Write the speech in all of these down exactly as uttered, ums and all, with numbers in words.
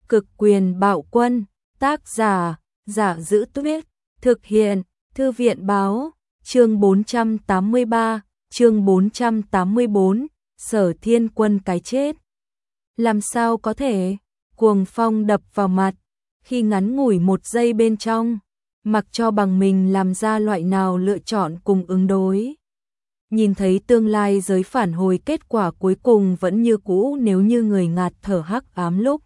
Cực quyền bạo quân, tác giả, Giả Giữ Tuyết, thực hiện, Thư viện báo, chương bốn trăm tám mươi ba, chương bốn trăm tám mươi bốn, Sở Thiên Quân cái chết. Làm sao có thể, cuồng phong đập vào mặt, khi ngắn ngủi một giây bên trong, mặc cho bằng mình làm ra loại nào lựa chọn cùng ứng đối. Nhìn thấy tương lai giới phản hồi kết quả cuối cùng vẫn như cũ nếu như người ngạt thở hắc ám lúc.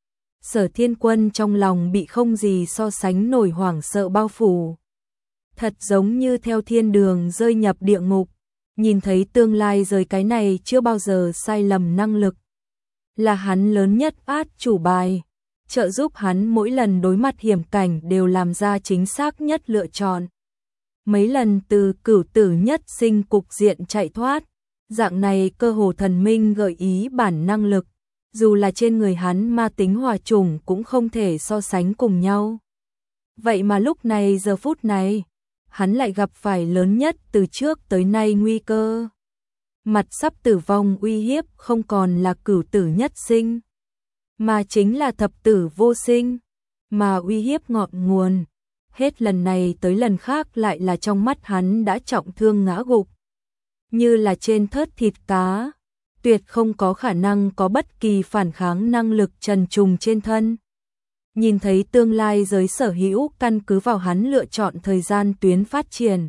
Sở Thiên Quân trong lòng bị không gì so sánh nổi hoảng sợ bao phủ. Thật giống như theo thiên đường rơi nhập địa ngục, nhìn thấy tương lai giới cái này chưa bao giờ sai lầm năng lực. Là hắn lớn nhất át chủ bài, trợ giúp hắn mỗi lần đối mặt hiểm cảnh đều làm ra chính xác nhất lựa chọn. Mấy lần từ cửu tử nhất sinh cục diện chạy thoát, dạng này cơ hồ thần minh gợi ý bản năng lực, dù là trên người hắn ma tính hòa trùng cũng không thể so sánh cùng nhau. Vậy mà lúc này giờ phút này, hắn lại gặp phải lớn nhất từ trước tới nay nguy cơ. Mặt sắp tử vong uy hiếp không còn là cửu tử nhất sinh, mà chính là thập tử vô sinh, mà uy hiếp ngọn nguồn. Hết lần này tới lần khác lại là trong mắt hắn đã trọng thương ngã gục. Như là trên thớt thịt cá, tuyệt không có khả năng có bất kỳ phản kháng năng lực trần trùng trên thân. Nhìn thấy tương lai giới sở hữu căn cứ vào hắn lựa chọn thời gian tuyến phát triển.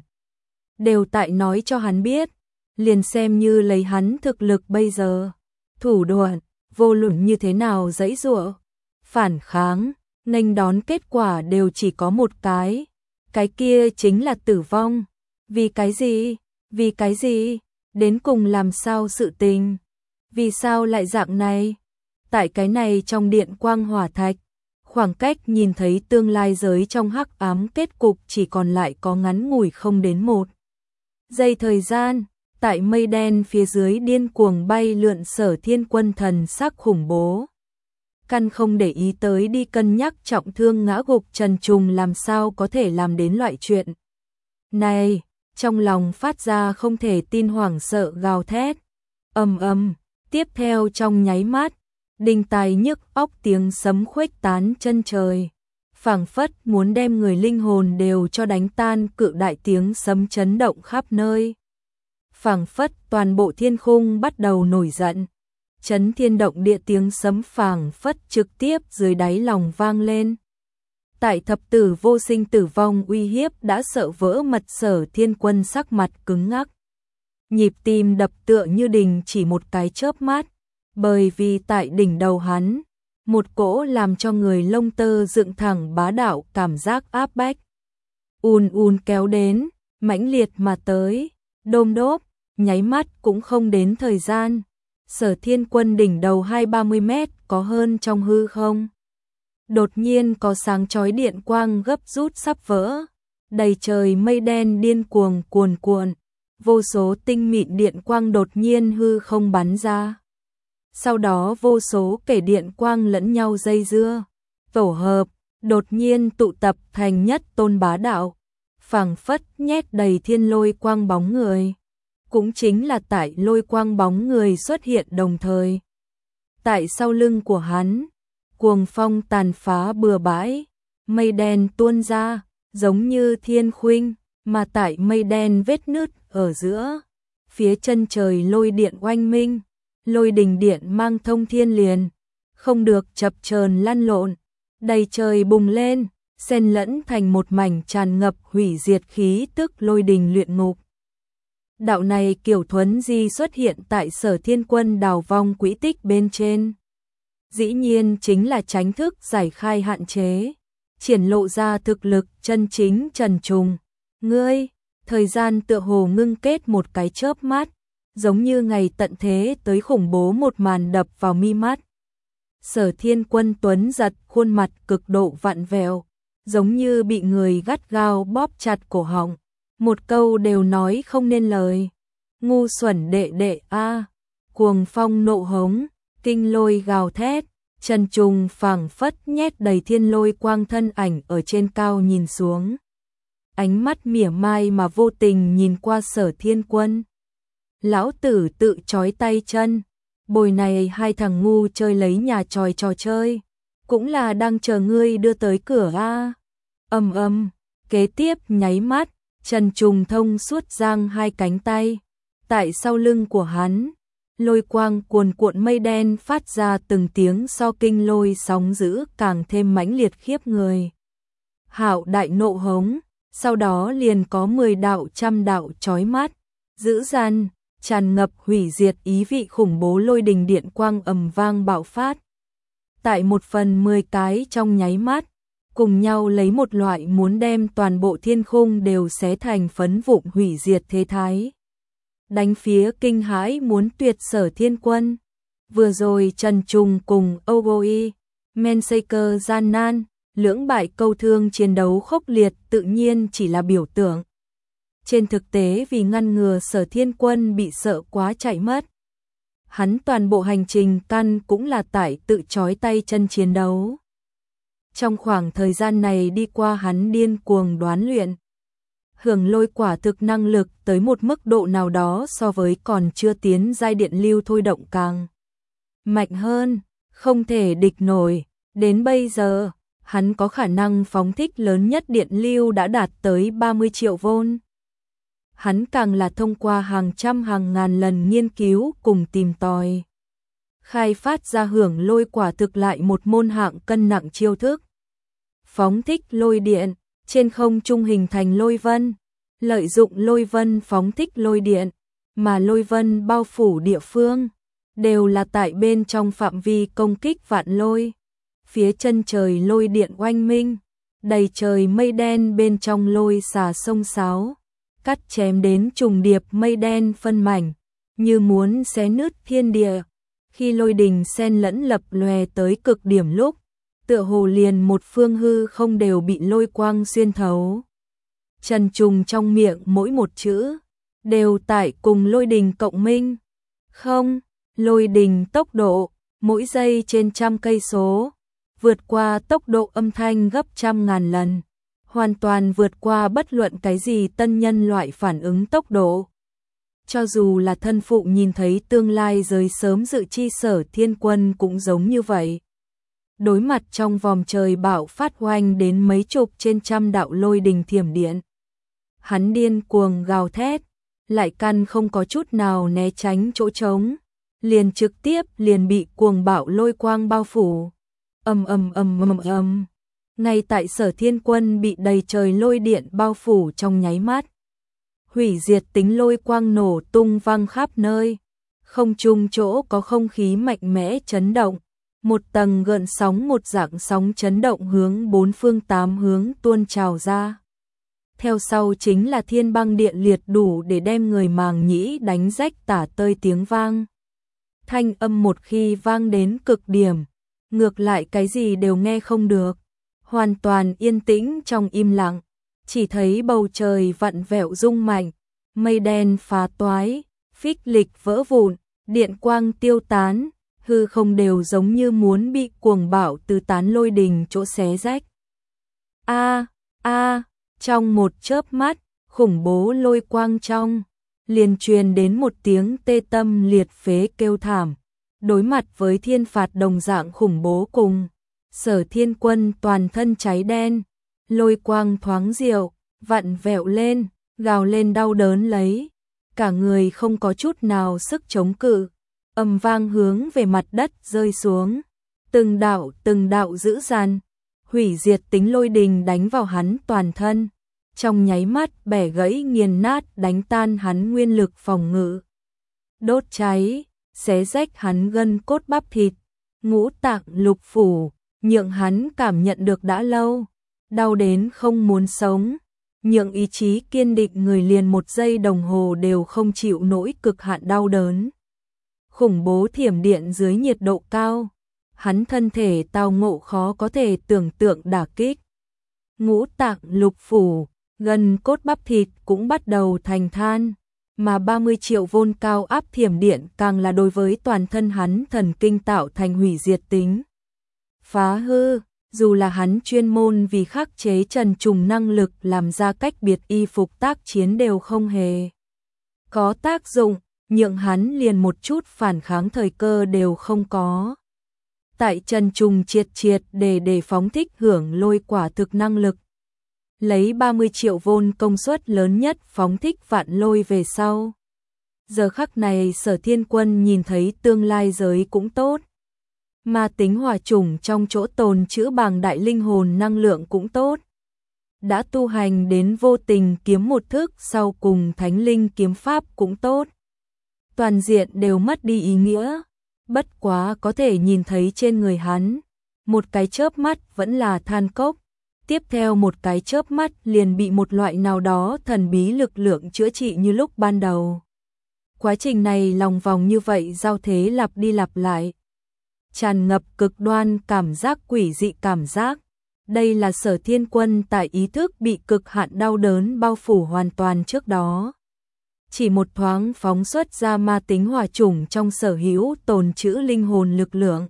Đều tại nói cho hắn biết, liền xem như lấy hắn thực lực bây giờ. Thủ đoạn, vô luận như thế nào dãy dụa, phản kháng, nghênh đón kết quả đều chỉ có một cái. Cái kia chính là tử vong. Vì cái gì? Vì cái gì? Đến cùng làm sao sự tình? Vì sao lại dạng này? Tại cái này trong điện quang hỏa thạch, khoảng cách nhìn thấy tương lai giới trong hắc ám kết cục chỉ còn lại có ngắn ngủi không đến một giây thời gian. Tại mây đen phía dưới điên cuồng bay lượn Sở Thiên Quân thần sắc khủng bố. Căn không để ý tới đi cân nhắc trọng thương ngã gục trần trùng làm sao có thể làm đến loại chuyện này, trong lòng phát ra không thể tin hoảng sợ gào thét. Ầm ầm, tiếp theo trong nháy mắt, đinh tai nhức óc tiếng sấm khuếch tán chân trời, phảng phất muốn đem người linh hồn đều cho đánh tan, cự đại tiếng sấm chấn động khắp nơi. Phảng phất toàn bộ thiên khung bắt đầu nổi giận. Chấn thiên động địa tiếng sấm phảng phất trực tiếp dưới đáy lòng vang lên. Tại thập tử vô sinh tử vong uy hiếp đã sợ vỡ mật Sở Thiên Quân sắc mặt cứng ngắc. Nhịp tim đập tựa như đình chỉ một cái chớp mắt, bởi vì tại đỉnh đầu hắn, một cỗ làm cho người lông tơ dựng thẳng bá đạo cảm giác áp bách. Ùn ùn kéo đến, mãnh liệt mà tới, đôm đốp, nháy mắt cũng không đến thời gian. Sở Thiên Quân đỉnh đầu hai ba mươi mét có hơn trong hư không. Đột nhiên có sáng chói điện quang gấp rút sắp vỡ. Đầy trời mây đen điên cuồng cuồn cuộn. Vô số tinh mịn điện quang đột nhiên hư không bắn ra. Sau đó vô số kẻ điện quang lẫn nhau dây dưa, tổ hợp, đột nhiên tụ tập thành nhất tôn bá đạo. Phảng phất nhét đầy thiên lôi quang bóng người. Cũng chính là tại lôi quang bóng người xuất hiện đồng thời. Tại sau lưng của hắn, cuồng phong tàn phá bừa bãi, mây đen tuôn ra, giống như thiên khuynh, mà tại mây đen vết nứt ở giữa, phía chân trời lôi điện oanh minh, lôi đình điện mang thông thiên liền, không được chập chờn lăn lộn, đầy trời bùng lên, xen lẫn thành một mảnh tràn ngập hủy diệt khí tức lôi đình luyện ngục. Đạo này kiểu thuấn di xuất hiện tại Sở Thiên Quân đào vong quỹ tích bên trên. Dĩ nhiên chính là tránh thức giải khai hạn chế, triển lộ ra thực lực chân chính trần trùng. Ngươi, thời gian tựa hồ ngưng kết một cái chớp mắt, giống như ngày tận thế tới khủng bố một màn đập vào mi mắt. Sở Thiên Quân tuấn giật khuôn mặt cực độ vặn vẹo, giống như bị người gắt gao bóp chặt cổ họng. Một câu đều nói không nên lời. Ngu xuẩn đệ đệ a, cuồng phong nộ hống, kinh lôi gào thét, trần trùng phảng phất nhét đầy thiên lôi quang thân ảnh ở trên cao nhìn xuống. Ánh mắt mỉa mai mà vô tình nhìn qua Sở Thiên Quân. Lão tử tự chói tay chân, bồi này hai thằng ngu chơi lấy nhà tròi trò chơi. cũng là đang chờ ngươi đưa tới cửa a. Ầm ầm, kế tiếp nháy mắt, Trần Trùng thông suốt giang hai cánh tay, tại sau lưng của hắn, lôi quang cuồn cuộn mây đen phát ra từng tiếng so kinh lôi sóng dữ càng thêm mãnh liệt khiếp người. Hạo đại nộ hống, sau đó liền có mười đạo trăm đạo chói mắt, dữ dằn, tràn ngập hủy diệt ý vị khủng bố lôi đình điện quang ầm vang bạo phát. Tại một phần mười cái trong nháy mắt, cùng nhau lấy một loại muốn đem toàn bộ thiên khung đều xé thành phấn vụn hủy diệt thế thái. Đánh phía kinh hãi muốn tuyệt Sở Thiên Quân. Vừa rồi Trần Trùng cùng Ogoi, Mensaker gian nan, lưỡng bại câu thương chiến đấu khốc liệt tự nhiên chỉ là biểu tượng. Trên thực tế vì ngăn ngừa Sở Thiên Quân bị sợ quá chạy mất, hắn toàn bộ hành trình căn cũng là tại tự trói tay chân chiến đấu. Trong khoảng thời gian này đi qua hắn điên cuồng đoán luyện, hưởng lôi quả thực năng lực tới một mức độ nào đó so với còn chưa tiến giai điện lưu thôi động càng mạnh hơn, không thể địch nổi. Đến bây giờ, hắn có khả năng phóng thích lớn nhất điện lưu đã đạt tới ba mươi triệu vôn. Hắn càng là thông qua hàng trăm hàng ngàn lần nghiên cứu cùng tìm tòi, khai phát ra hưởng lôi quả thực lại một môn hạng cân nặng chiêu thức. Phóng thích lôi điện, trên không trung hình thành lôi vân, lợi dụng lôi vân phóng thích lôi điện, mà lôi vân bao phủ địa phương, đều là tại bên trong phạm vi công kích vạn lôi. Phía chân trời lôi điện oanh minh, đầy trời mây đen bên trong lôi xà sông sáo, cắt chém đến trùng điệp mây đen phân mảnh, như muốn xé nứt thiên địa. Khi lôi đình xen lẫn lập lòe tới cực điểm lúc, tựa hồ liền một phương hư không đều bị lôi quang xuyên thấu. Trần Trùng trong miệng mỗi một chữ, đều tại cùng lôi đình cộng minh. Không, lôi đình tốc độ, mỗi giây trên trăm cây số, vượt qua tốc độ âm thanh gấp trăm ngàn lần, hoàn toàn vượt qua bất luận cái gì tân nhân loại phản ứng tốc độ. Cho dù là thân phụ nhìn thấy tương lai rời sớm dự chi Sở Thiên Quân cũng giống như vậy. Đối mặt trong vòng trời bạo phát hoành đến mấy chục trên trăm đạo lôi đình thiểm điện, hắn điên cuồng gào thét, lại căn không có chút nào né tránh chỗ trống, liền trực tiếp liền bị cuồng bạo lôi quang bao phủ. Ầm ầm ầm ầm ầm. Ngay tại Sở Thiên Quân bị đầy trời lôi điện bao phủ trong nháy mắt, hủy diệt tính lôi quang nổ tung văng khắp nơi, không trung chỗ có không khí mạnh mẽ chấn động, một tầng gợn sóng một dạng sóng chấn động hướng bốn phương tám hướng tuôn trào ra. Theo sau chính là thiên băng điện liệt đủ để đem người màng nhĩ đánh rách tả tơi tiếng vang. Thanh âm một khi vang đến cực điểm, ngược lại cái gì đều nghe không được, hoàn toàn yên tĩnh trong im lặng, chỉ thấy bầu trời vặn vẹo rung mạnh, mây đen phá toái, phích lịch vỡ vụn, điện quang tiêu tán, hư không đều giống như muốn bị cuồng bạo từ tán lôi đình chỗ xé rách. A a, trong một chớp mắt, khủng bố lôi quang trong, liền truyền đến một tiếng tê tâm liệt phế kêu thảm. Đối mặt với thiên phạt đồng dạng khủng bố cùng, Sở Thiên Quân toàn thân cháy đen, lôi quang thoáng diệu, vặn vẹo lên, gào lên đau đớn lấy, cả người không có chút nào sức chống cự, ầm vang hướng về mặt đất rơi xuống, từng đạo từng đạo dữ dằn, hủy diệt tính lôi đình đánh vào hắn toàn thân, trong nháy mắt bẻ gãy nghiền nát đánh tan hắn nguyên lực phòng ngự, đốt cháy, xé rách hắn gân cốt bắp thịt, ngũ tạng lục phủ, nhượng hắn cảm nhận được đã lâu, đau đến không muốn sống, nhượng ý chí kiên định người liền một giây đồng hồ đều không chịu nổi cực hạn đau đớn. Khủng bố thiểm điện dưới nhiệt độ cao, hắn thân thể tao ngộ khó có thể tưởng tượng đả kích. Ngũ tạng lục phủ, gân cốt bắp thịt cũng bắt đầu thành than, mà ba mươi triệu vôn cao áp thiểm điện càng là đối với toàn thân hắn thần kinh tạo thành hủy diệt tính. Phá hư, dù là hắn chuyên môn vì khắc chế Trần Trùng năng lực làm ra cách biệt y phục tác chiến đều không hề có tác dụng, nhượng hắn liền một chút phản kháng thời cơ đều không có. tại Trần Trùng triệt triệt để để phóng thích hưởng lôi quả thực năng lực. Lấy ba mươi triệu vôn công suất lớn nhất phóng thích vạn lôi về sau. Giờ khắc này Sở Thiên Quân nhìn thấy tương lai giới cũng tốt. Ma tính hỏa chủng trong chỗ tồn trữ bàng đại linh hồn năng lượng cũng tốt. Đã tu hành đến vô tình kiếm một thức sau cùng thánh linh kiếm pháp cũng tốt. Toàn diện đều mất đi ý nghĩa. Bất quá có thể nhìn thấy trên người hắn. Một cái chớp mắt vẫn là than cốc. Tiếp theo một cái chớp mắt liền bị một loại nào đó thần bí lực lượng chữa trị như lúc ban đầu. Quá trình này lòng vòng như vậy giao thế lặp đi lặp lại. Tràn ngập cực đoan cảm giác quỷ dị cảm giác. Đây là Sở Thiên Quân tại ý thức bị cực hạn đau đớn bao phủ hoàn toàn trước đó. Chỉ một thoáng phóng xuất ra ma tính hỏa chủng trong sở hữu tồn trữ linh hồn lực lượng.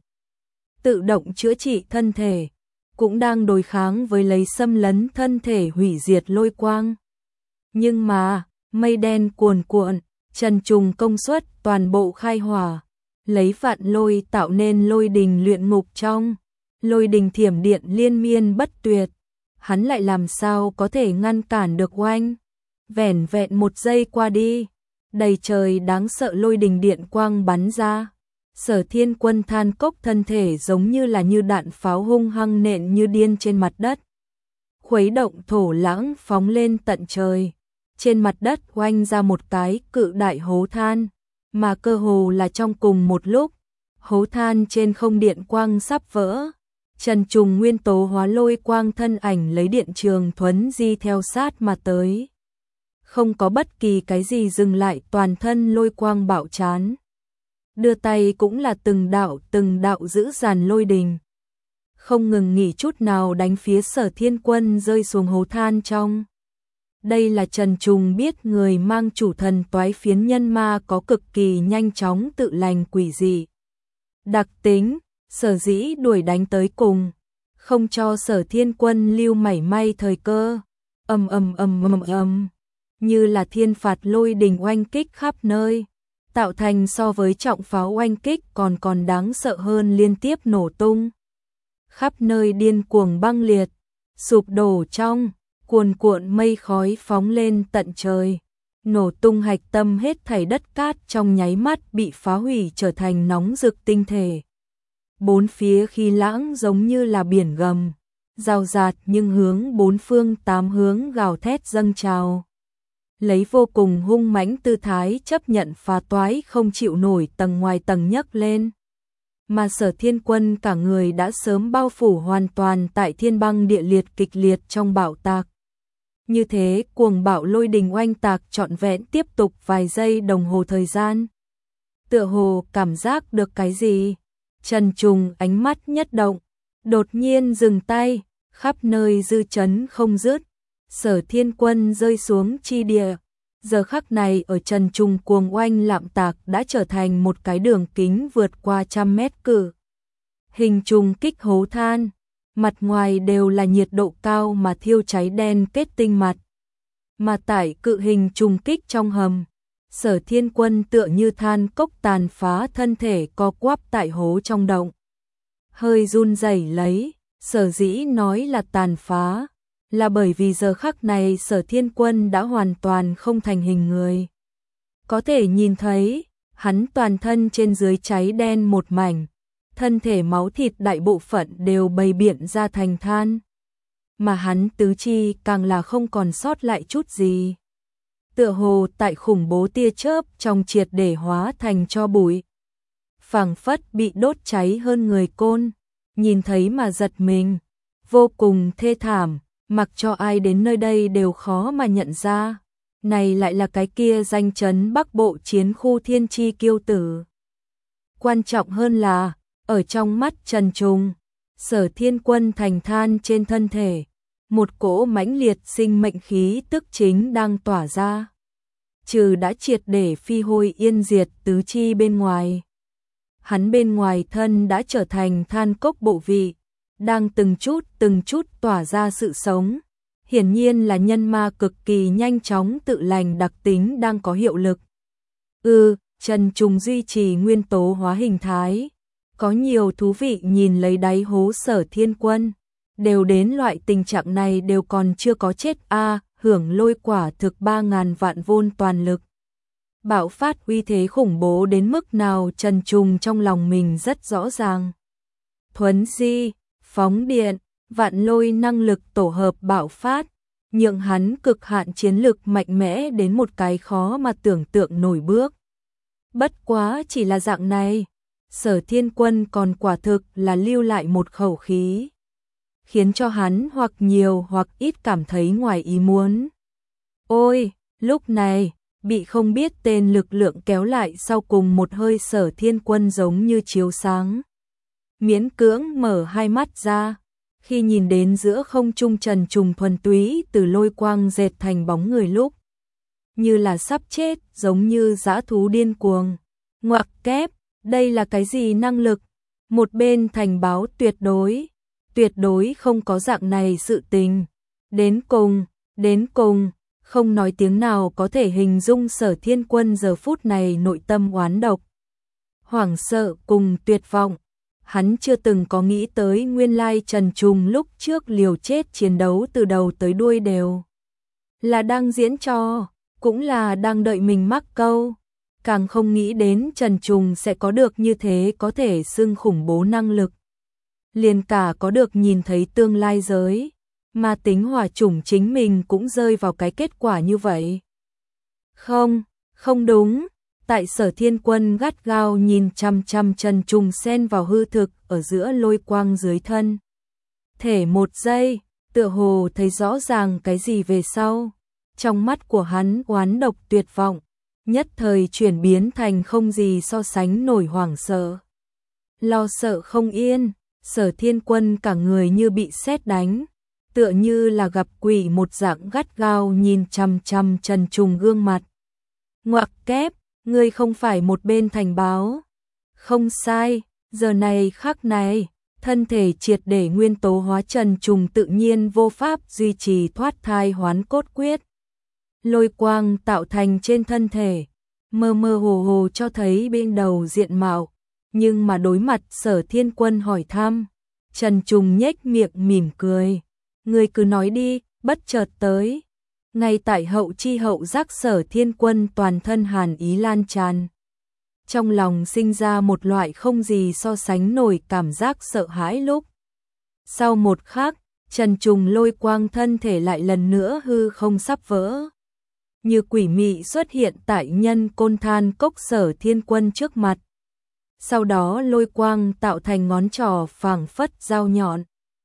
Tự động chữa trị thân thể, cũng đang đối kháng với lấy xâm lấn thân thể hủy diệt lôi quang. Nhưng mà, mây đen cuồn cuộn, Trần Trùng công suất toàn bộ khai hỏa, lấy vạn lôi tạo nên lôi đình luyện ngục trong. Lôi đình thiểm điện liên miên bất tuyệt, hắn lại làm sao có thể ngăn cản được oanh. Vẻn vẹn một giây qua đi, đầy trời đáng sợ lôi đình điện quang bắn ra. Sở Thiên Quân than cốc thân thể giống như là như đạn pháo hung hăng nện như điên trên mặt đất. Khuấy động thổ lãng phóng lên tận trời. Trên mặt đất oanh ra một cái cự đại hố than, mà cơ hồ là trong cùng một lúc. Hố than trên không điện quang sắp vỡ. Trần Trùng nguyên tố hóa lôi quang thân ảnh lấy điện trường thuấn di theo sát mà tới. Không có bất kỳ cái gì dừng lại, toàn thân lôi quang bạo chán. Đưa tay cũng là từng đạo từng đạo dữ dằn lôi đình. Không ngừng nghỉ chút nào đánh phía Sở Thiên Quân rơi xuống hố than trong. Đây là Trần Trùng biết người mang chủ thần toái phiến nhân ma có cực kỳ nhanh chóng tự lành quỷ dị. Đặc tính, sở dĩ đuổi đánh tới cùng, không cho Sở Thiên Quân lưu mảy may thời cơ. Ầm ầm ầm ầm ầm, như là thiên phạt lôi đình oanh kích khắp nơi, tạo thành so với trọng pháo oanh kích còn còn đáng sợ hơn liên tiếp nổ tung. Khắp nơi điên cuồng băng liệt, sụp đổ trong, cuồn cuộn mây khói phóng lên tận trời. Nổ tung hạch tâm hết thảy đất cát trong nháy mắt bị phá hủy trở thành nóng rực tinh thể. Bốn phía khí lãng giống như là biển gầm, rào rạt nhưng hướng bốn phương tám hướng gào thét dâng trào. Lấy vô cùng hung mãnh tư thái chấp nhận phá toái không chịu nổi tầng ngoài tầng nhấc lên. Mà Sở Thiên Quân cả người đã sớm bao phủ hoàn toàn tại thiên băng địa liệt kịch liệt trong bạo tạc. Như thế cuồng bạo lôi đình oanh tạc trọn vẹn tiếp tục vài giây đồng hồ thời gian. Tựa hồ cảm giác được cái gì? Trần Trùng ánh mắt nhất động, đột nhiên dừng tay, khắp nơi dư chấn không dứt. Sở Thiên Quân rơi xuống chi địa. Giờ khắc này ở Trần Trùng cuồng oanh lạm tạc đã trở thành một cái đường kính vượt qua trăm mét cự. Hình trùng kích hố than, mặt ngoài đều là nhiệt độ cao mà thiêu cháy đen kết tinh mặt. Mà tại cự hình trùng kích trong hầm, Sở Thiên Quân tựa như than cốc tàn phá thân thể co quắp tại hố trong động. Hơi run rẩy lấy, sở dĩ nói là tàn phá, là bởi vì giờ khắc này Sở Thiên Quân đã hoàn toàn không thành hình người. Có thể nhìn thấy, hắn toàn thân trên dưới cháy đen một mảnh, thân thể máu thịt đại bộ phận đều bày biện ra thành than. Mà hắn tứ chi càng là không còn sót lại chút gì. Tựa hồ tại khủng bố tia chớp trong triệt để hóa thành tro bụi. Phảng phất bị đốt cháy hơn người côn, nhìn thấy mà giật mình, vô cùng thê thảm, mặc cho ai đến nơi đây đều khó mà nhận ra. Này lại là cái kia danh chấn Bắc Bộ chiến khu thiên chi kiêu tử. Quan trọng hơn là, ở trong mắt Trần Trùng, Sở Thiên Quân thành than trên thân thể, một cỗ mãnh liệt sinh mệnh khí tức chính đang tỏa ra. Trừ đã triệt để phi hôi yên diệt tứ chi bên ngoài, hắn bên ngoài thân đã trở thành than cốc bộ vị, đang từng chút từng chút tỏa ra sự sống. Hiển nhiên là nhân ma cực kỳ nhanh chóng tự lành đặc tính đang có hiệu lực. Ừ, Trần Trùng duy trì nguyên tố hóa hình thái, Có nhiều thú vị nhìn lấy đáy hố Sở Thiên Quân. Đều đến loại tình trạng này đều còn chưa có chết a à, hưởng lôi quả thực ba ngàn vạn vôn toàn lực. Bạo phát uy thế khủng bố đến mức nào Trần Trùng trong lòng mình rất rõ ràng. Thuấn di, phóng điện, vạn lôi năng lực tổ hợp bạo phát, nhượng hắn cực hạn chiến lực mạnh mẽ đến một cái khó mà tưởng tượng nổi bước. Bất quá chỉ là dạng này, Sở Thiên Quân còn quả thực là lưu lại một khẩu khí, khiến cho hắn hoặc nhiều hoặc ít cảm thấy ngoài ý muốn. Ôi, lúc này, bị không biết tên lực lượng kéo lại sau cùng một hơi Sở Thiên Quân giống như chiếu sáng. Miễn cưỡng mở hai mắt ra, khi nhìn đến giữa không trung Trần Trùng thuần túy từ lôi quang dệt thành bóng người lúc như là sắp chết, giống như dã thú điên cuồng. Ngoặc kép, đây là cái gì năng lực? Một bên thành báo tuyệt đối, tuyệt đối không có dạng này sự tình. Đến cùng, đến cùng, không nói tiếng nào có thể hình dung Sở Thiên Quân giờ phút này nội tâm oán độc, hoảng sợ cùng tuyệt vọng. Hắn chưa từng có nghĩ tới nguyên lai Trần Trùng lúc trước liều chết chiến đấu từ đầu tới đuôi đều là đang diễn trò, cũng là đang đợi mình mắc câu. Càng không nghĩ đến Trần Trùng sẽ có được như thế có thể xưng khủng bố năng lực. Liền cả có được nhìn thấy tương lai giới, mà tính hỏa chủng chính mình cũng rơi vào cái kết quả như vậy. Không, không đúng. Tại Sở Thiên Quân gắt gao nhìn chăm chăm Trần Trùng xen vào hư thực ở giữa lôi quang dưới thân thể một giây, tựa hồ thấy rõ ràng cái gì về sau. Trong mắt của hắn oán độc tuyệt vọng, nhất thời chuyển biến thành không gì so sánh nổi hoảng sợ. Lo sợ không yên, Sở Thiên Quân cả người như bị sét đánh, tựa như là gặp quỷ một dạng gắt gao nhìn chăm chăm Trần Trùng gương mặt. Ngoặc kép, ngươi không phải một bên thành báo. Không sai, giờ này khắc này, thân thể triệt để nguyên tố hóa Trần Trùng tự nhiên vô pháp duy trì thoát thai hoán cốt quyết. Lôi quang tạo thành trên thân thể, mơ mơ hồ hồ cho thấy bên đầu diện mạo, nhưng mà đối mặt Sở Thiên Quân hỏi thăm, Trần Trùng nhếch miệng mỉm cười. Ngươi cứ nói đi, bất chợt tới. Ngay tại hậu chi hậu giác Sở Thiên Quân toàn thân hàn ý lan tràn. Trong lòng sinh ra một loại không gì so sánh nổi cảm giác sợ hãi lúc. Sau một khắc, Trần Trùng lôi quang thân thể lại lần nữa hư không sắp vỡ. Như quỷ mị xuất hiện tại nhân côn than cốc Sở Thiên Quân trước mặt. Sau đó lôi quang tạo thành ngón trỏ phảng phất dao nhọn.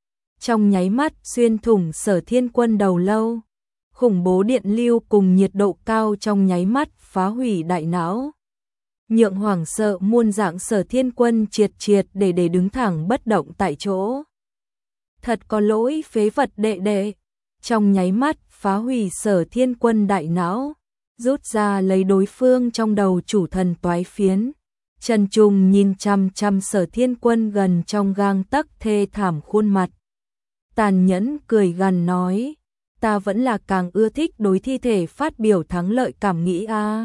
Trong nháy mắt xuyên thủng Sở Thiên Quân đầu lâu. Khủng bố điện lưu cùng nhiệt độ cao trong nháy mắt phá hủy đại não. Nhượng hoảng sợ muôn dạng Sở Thiên Quân triệt triệt để để đứng thẳng bất động tại chỗ. Thật có lỗi phế vật đệ đệ. Trong nháy mắt phá hủy Sở Thiên Quân đại não, rút ra lấy đối phương trong đầu chủ thần toái phiến. Trần Trùng nhìn chăm chăm Sở Thiên Quân gần trong gang tấc thê thảm khuôn mặt. Tàn nhẫn cười gằn nói, ta vẫn là càng ưa thích đối thi thể phát biểu thắng lợi cảm nghĩ a. À.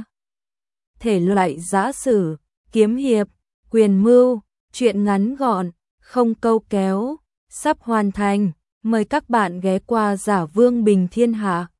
Thể loại giã sử, kiếm hiệp, quyền mưu, truyện ngắn gọn, không câu kéo, sắp hoàn thành. Mời các bạn ghé qua Giả Vương Bình Thiên Hạ.